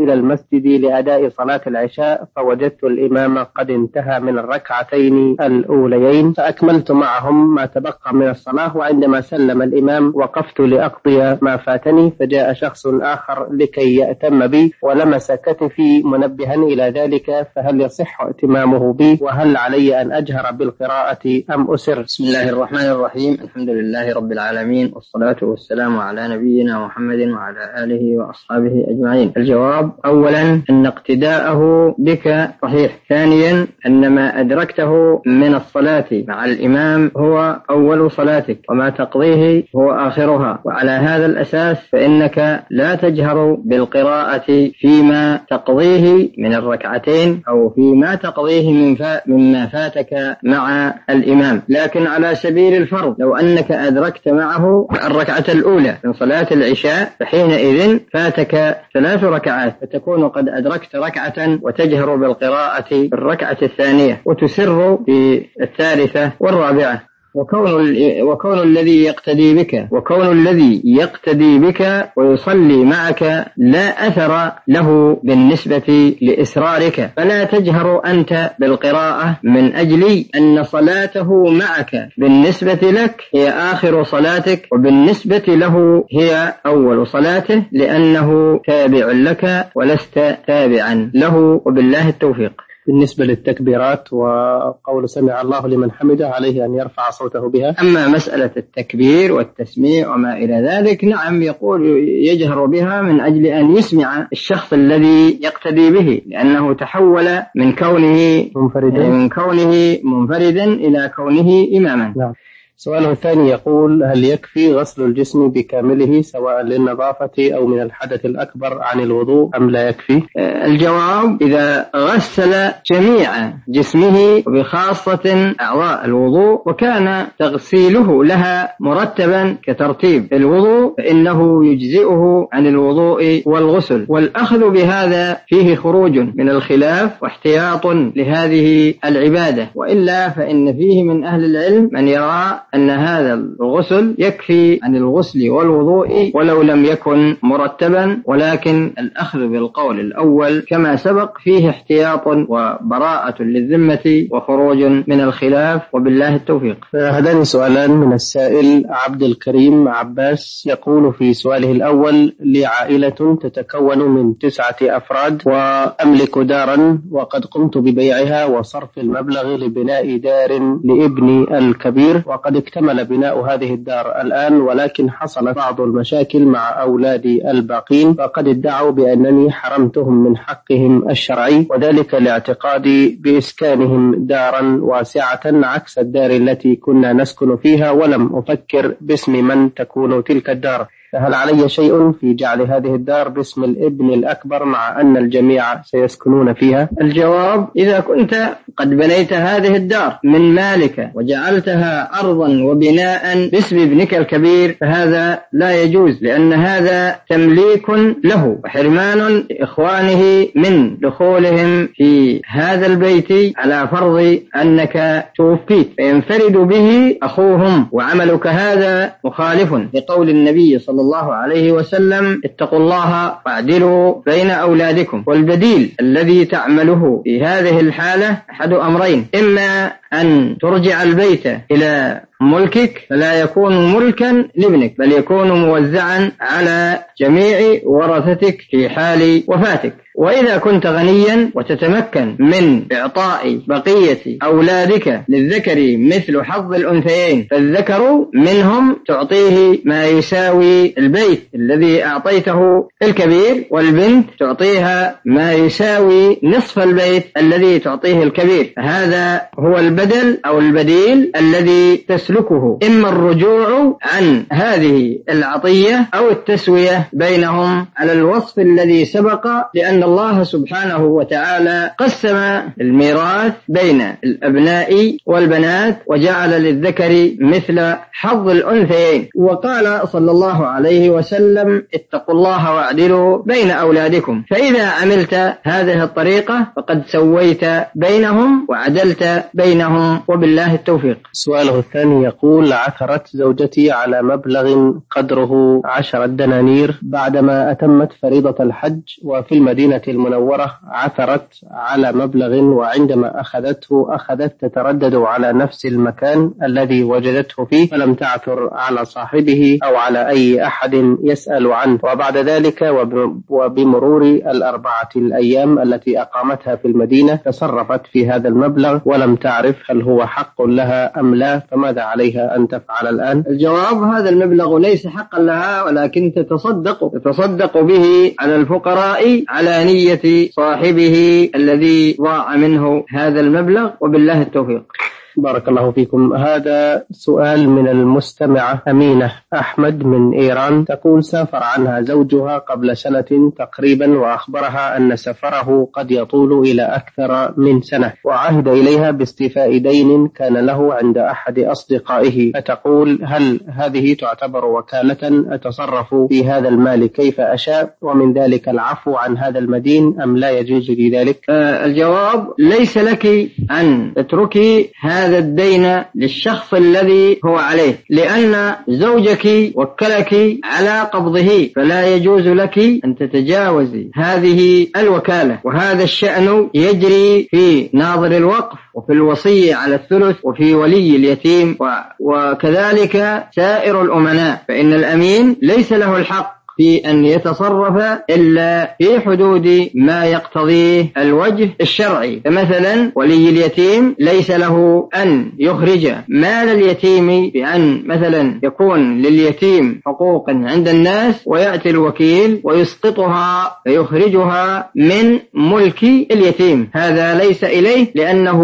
إلى المسجد لأداء صلاة العشاء، فوجدت الإمام قد انتهى من الركعتين الأوليين، فأكملت معهم ما تبقى من الصلاة، وعندما سلم الإمام وقفت لأقضي ما فاتني، فجاء شخص آخر لكي يأتم بي ولمس كتفي منبها إلى ذلك، فهل يصح ائتمامه بي؟ وهل علي أن أجهر بالقراءة أم أسر؟ بسم الله الرحمن الرحيم. الحمد لله رب العالمين، والصلاة والسلام على نبينا محمد وعلى آله وأصحابه أجمعين. الجواب: أولا أن اقتداءه بك صحيح. ثانيا أن ما أدركته من الصلاة مع الإمام هو أول صلاتك، وما تقضيه هو آخرها، وعلى هذا الأساس فإنك لا تجهر بالقراءة فيما تقضيه من الركعتين أو فيما تقضيه مما فاتك مع الإمام. لكن على سبيل الفرض، لو أنك أدركت معه الركعة الأولى من صلاة العشاء، فحينئذ فاتك 3 ركعات، فتكون قد أدركت ركعة وتجهر بالقراءة في الركعة الثانية وتسر في الثالثة والرابعة. وكون الذي يقتدي بك ويصلي معك لا أثر له بالنسبة لإسرارك، فلا تجهر أنت بالقراءة من أجل أن صلاته معك بالنسبة لك هي آخر صلاتك، وبالنسبة له هي أول صلاته، لأنه تابع لك ولست تابعا له، وبالله التوفيق. بالنسبة للتكبيرات وقول سمع الله لمن حمده، عليه أن يرفع صوته بها. أما مسألة التكبير والتسميع وما إلى ذلك، نعم، يجهر بها من أجل أن يسمع الشخص الذي يقتدي به، لأنه تحول من كونه منفردا إلى كونه إماما. نعم. سؤاله الثاني يقول: هل يكفي غسل الجسم بكامله سواء للنظافة أو من الحدث الأكبر عن الوضوء أم لا يكفي؟ الجواب: إذا غسل جميع جسمه وبخاصة أعضاء الوضوء وكان تغسيله لها مرتبا كترتيب الوضوء، فإنه يجزئه عن الوضوء والغسل. والأخذ بهذا فيه خروج من الخلاف واحتياط لهذه العبادة، وإلا فإن فيه من أهل العلم من يرى أن هذا الغسل يكفي عن الغسل والوضوء ولو لم يكن مرتبا، ولكن الأخذ بالقول الأول كما سبق فيه احتياط وبراءة للذمة وخروج من الخلاف، وبالله التوفيق. هذان سؤالان من السائل عبد الكريم عباس، يقول في سؤاله الأول: لي عائلة تتكون من 9 أفراد وأملك دارا، وقد قمت ببيعها وصرف المبلغ لبناء دار لابني الكبير، وقد اكتمل بناء هذه الدار الآن، ولكن حصلت بعض المشاكل مع أولادي الباقين، فقد ادعوا بأنني حرمتهم من حقهم الشرعي، وذلك لاعتقادي بإسكانهم دارا واسعة عكس الدار التي كنا نسكن فيها، ولم أفكر باسم من تكون تلك الدار، فهل علي شيء في جعل هذه الدار باسم الابن الأكبر مع أن الجميع سيسكنون فيها؟ الجواب: إذا كنت قد بنيت هذه الدار من مالك وجعلتها أرضا وبناء باسم ابنك الكبير، فهذا لا يجوز، لأن هذا تمليك له وحرمان إخوانه من دخولهم في هذا البيت على فرض أنك توفيت، فينفرد به أخوهم، وعملك هذا مخالف لقول النبي صلى الله عليه وسلم: اتقوا الله واعدلوا بين أولادكم. والبديل الذي تعمله في هذه الحالة أحد أمرين: إما أن ترجع البيت إلى ملكك، فلا يكون ملكا لابنك، بل يكون موزعا على جميع ورثتك في حال وفاتك. وإذا كنت غنيا وتتمكن من إعطاء بقية أولادك للذكر مثل حظ الأنثيين، فالذكر منهم تعطيه ما يساوي البيت الذي أعطيته الكبير، والبنت تعطيها ما يساوي نصف البيت الذي تعطيه الكبير. هذا هو البدل أو البديل الذي تسلكه، إما الرجوع عن هذه العطية أو التسوية بينهم على الوصف الذي سبق، لأن الله سبحانه وتعالى قسم الميراث بين الأبناء والبنات وجعل للذكر مثل حظ الأنثيين، وقال صلى الله عليه وسلم: اتقوا الله واعدلوا بين أولادكم. فإذا عملت هذه الطريقة فقد سويت بينهم وعدلت بينهم، وبالله التوفيق. سؤاله الثاني يقول: عثرت زوجتي على مبلغ قدره 10 دنانير بعدما أتمت فريضة الحج، وفي المدينة المنورة عثرت على مبلغ، وعندما أخذت تتردد على نفس المكان الذي وجدته فيه، فلم تعثر على صاحبه أو على أي أحد يسأل عنه. وبعد ذلك وبمرور 4 الأيام التي أقامتها في المدينة تصرفت في هذا المبلغ ولم تعرف هل هو حق لها أم لا، فماذا عليها أن تفعل الآن؟ الجواب: هذا المبلغ ليس حقا لها، ولكن تتصدق به على الفقراء على نية صاحبه الذي ضاع منه هذا المبلغ، وبالله التوفيق. بارك الله فيكم. هذا سؤال من المستمعة أمينة أحمد من إيران، تقول: سافر عنها زوجها قبل سنة تقريبا، وأخبرها أن سفره قد يطول إلى أكثر من سنة، وعهد إليها باستيفاء دين كان له عند أحد أصدقائه، فتقول: هل هذه تعتبر وكالة أتصرف في هذا المال كيف أشاء، ومن ذلك العفو عن هذا المدين، أم لا يجوز لي ذلك؟ الجواب: ليس لك أن تتركي هذا الدين للشخص الذي هو عليه، لأن زوجك وكلك على قبضه، فلا يجوز لك أن تتجاوزي هذه الوكالة. وهذا الشأن يجري في ناظر الوقف، وفي الوصي على الثلث، وفي ولي اليتيم، وكذلك سائر الأمناء، فإن الأمين ليس له الحق في أن يتصرف إلا في حدود ما يقتضيه الوجه الشرعي. فمثلا ولي اليتيم ليس له أن يخرج مال اليتيم بأن مثلا يكون لليتيم حقوق عند الناس، ويأتي الوكيل ويسقطها فيخرجها من ملك اليتيم، هذا ليس إليه، لأنه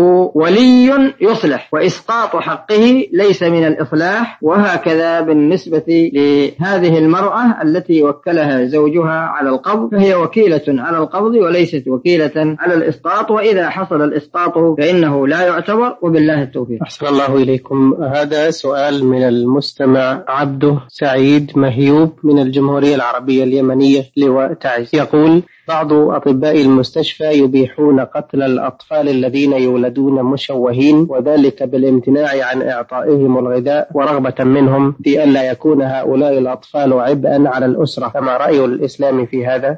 ولي يصلح، وإسقاط حقه ليس من الإصلاح. وهكذا بالنسبة لهذه المرأة التي وكلها زوجها على القبض، فهي وكيلة على القبض وليست وكيلة على الإسقاط، وإذا حصل الإسقاط فإنه لا يعتبر، وبالله التوفيق. أحسن الله إليكم. هذا سؤال من المستمع عبده سعيد مهيوب من الجمهورية العربية اليمنية لواء تعز، يقول: بعض أطباء المستشفى يبيحون قتل الأطفال الذين يولدون مشوهين، وذلك بالامتناع عن إعطائهم الغذاء، ورغبة منهم في أن لا يكون هؤلاء الأطفال عبئا على الأسرة، فما رأي الإسلام في هذا؟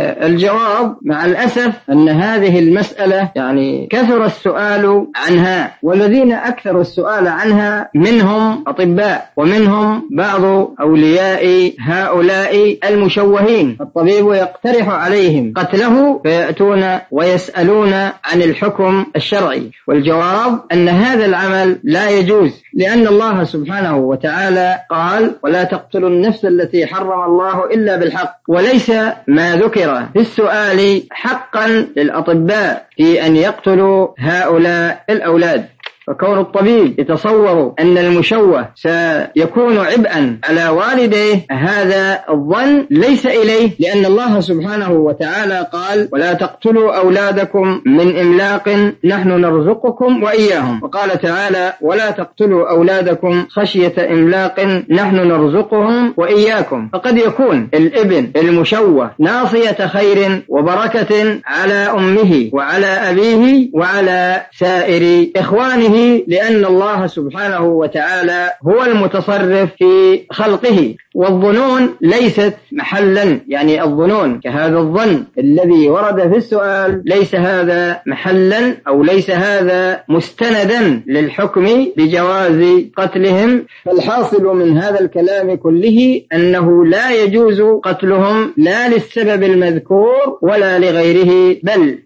الجواب: مع الأسف أن هذه المسألة يعني كثر السؤال عنها، والذين أكثر السؤال عنها منهم أطباء، ومنهم بعض أولياء هؤلاء المشوهين. الطبيب يقترح عليهم قتله فيأتون ويسألون عن الحكم الشرعي، والجواب أن هذا العمل لا يجوز، لأن الله سبحانه وتعالى قال: ولا تقتلوا النفس التي حرم الله إلا بالحق. وليس ما ذكر في السؤال حقا للأطباء في أن يقتلوا هؤلاء الأولاد. فكون الطبيب يتصور أن المشوه سيكون عبئا على والديه، هذا الظن ليس إليه، لأن الله سبحانه وتعالى قال: ولا تقتلوا أولادكم من إملاق نحن نرزقكم وإياهم. وقال تعالى: ولا تقتلوا أولادكم خشية إملاق نحن نرزقهم وإياكم. فقد يكون الابن المشوه ناصية خير وبركة على أمه وعلى أبيه وعلى سائر إخوانه، لأن الله سبحانه وتعالى هو المتصرف في خلقه. والظنون ليست محلا، يعني الظنون كهذا الظن الذي ورد في السؤال ليس هذا محلا، أو ليس هذا مستندا للحكم بجواز قتلهم. فالحاصل من هذا الكلام كله أنه لا يجوز قتلهم، لا للسبب المذكور ولا لغيره، بل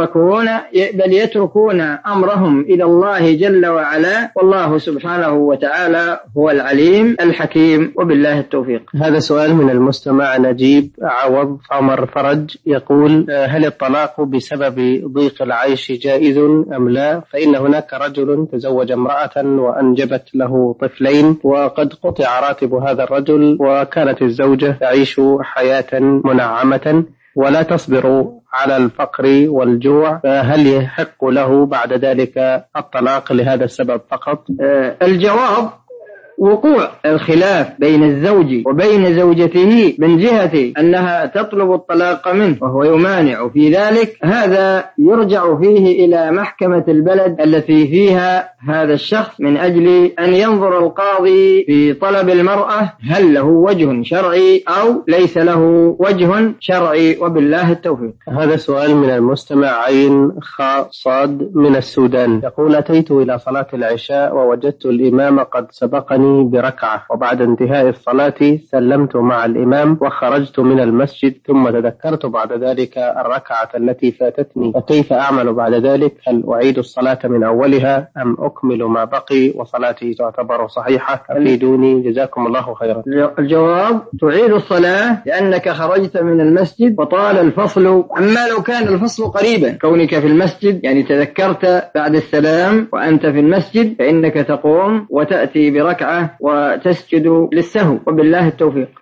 يتركون أمرهم إلى الله جل وعلا، والله سبحانه وتعالى هو العليم الحكيم، وبالله التوفيق. هذا سؤال من المستمع نجيب عوض عمر فرج، يقول: هل الطلاق بسبب ضيق العيش جائز أم لا؟ فإن هناك رجل تزوج امرأة وأنجبت له طفلين، وقد قطع راتب هذا الرجل، وكانت الزوجة تعيش حياة منعمة ولا تصبر على الفقر والجوع، فهل يحق له بعد ذلك الطلاق لهذا السبب فقط؟ الجواب: وقوع الخلاف بين الزوج وبين زوجته من جهة أنها تطلب الطلاق منه وهو يمانع في ذلك، هذا يرجع فيه إلى محكمة البلد التي فيها هذا الشخص من أجل أن ينظر القاضي في طلب المرأة هل له وجه شرعي أو ليس له وجه شرعي، وبالله التوفيق. هذا سؤال من المستمع عين خاء صاد من السودان، يقول: أتيت إلى صلاة العشاء ووجدت الإمام قد سبقني بركعة، وبعد انتهاء الصلاة سلمت مع الإمام وخرجت من المسجد، ثم تذكرت بعد ذلك الركعة التي فاتتني، فكيف أعمل بعد ذلك؟ هل أعيد الصلاة من أولها أم أكمل ما بقي وصلاتي تعتبر صحيحة؟ أفيدوني جزاكم الله خيرا. الجواب: تعيد الصلاة لأنك خرجت من المسجد وطال الفصل. أما لو كان الفصل قريبا، كونك في المسجد يعني تذكرت بعد السلام وأنت في المسجد، فإنك تقوم وتأتي بركعة وتسجد للسهو، وبالله التوفيق.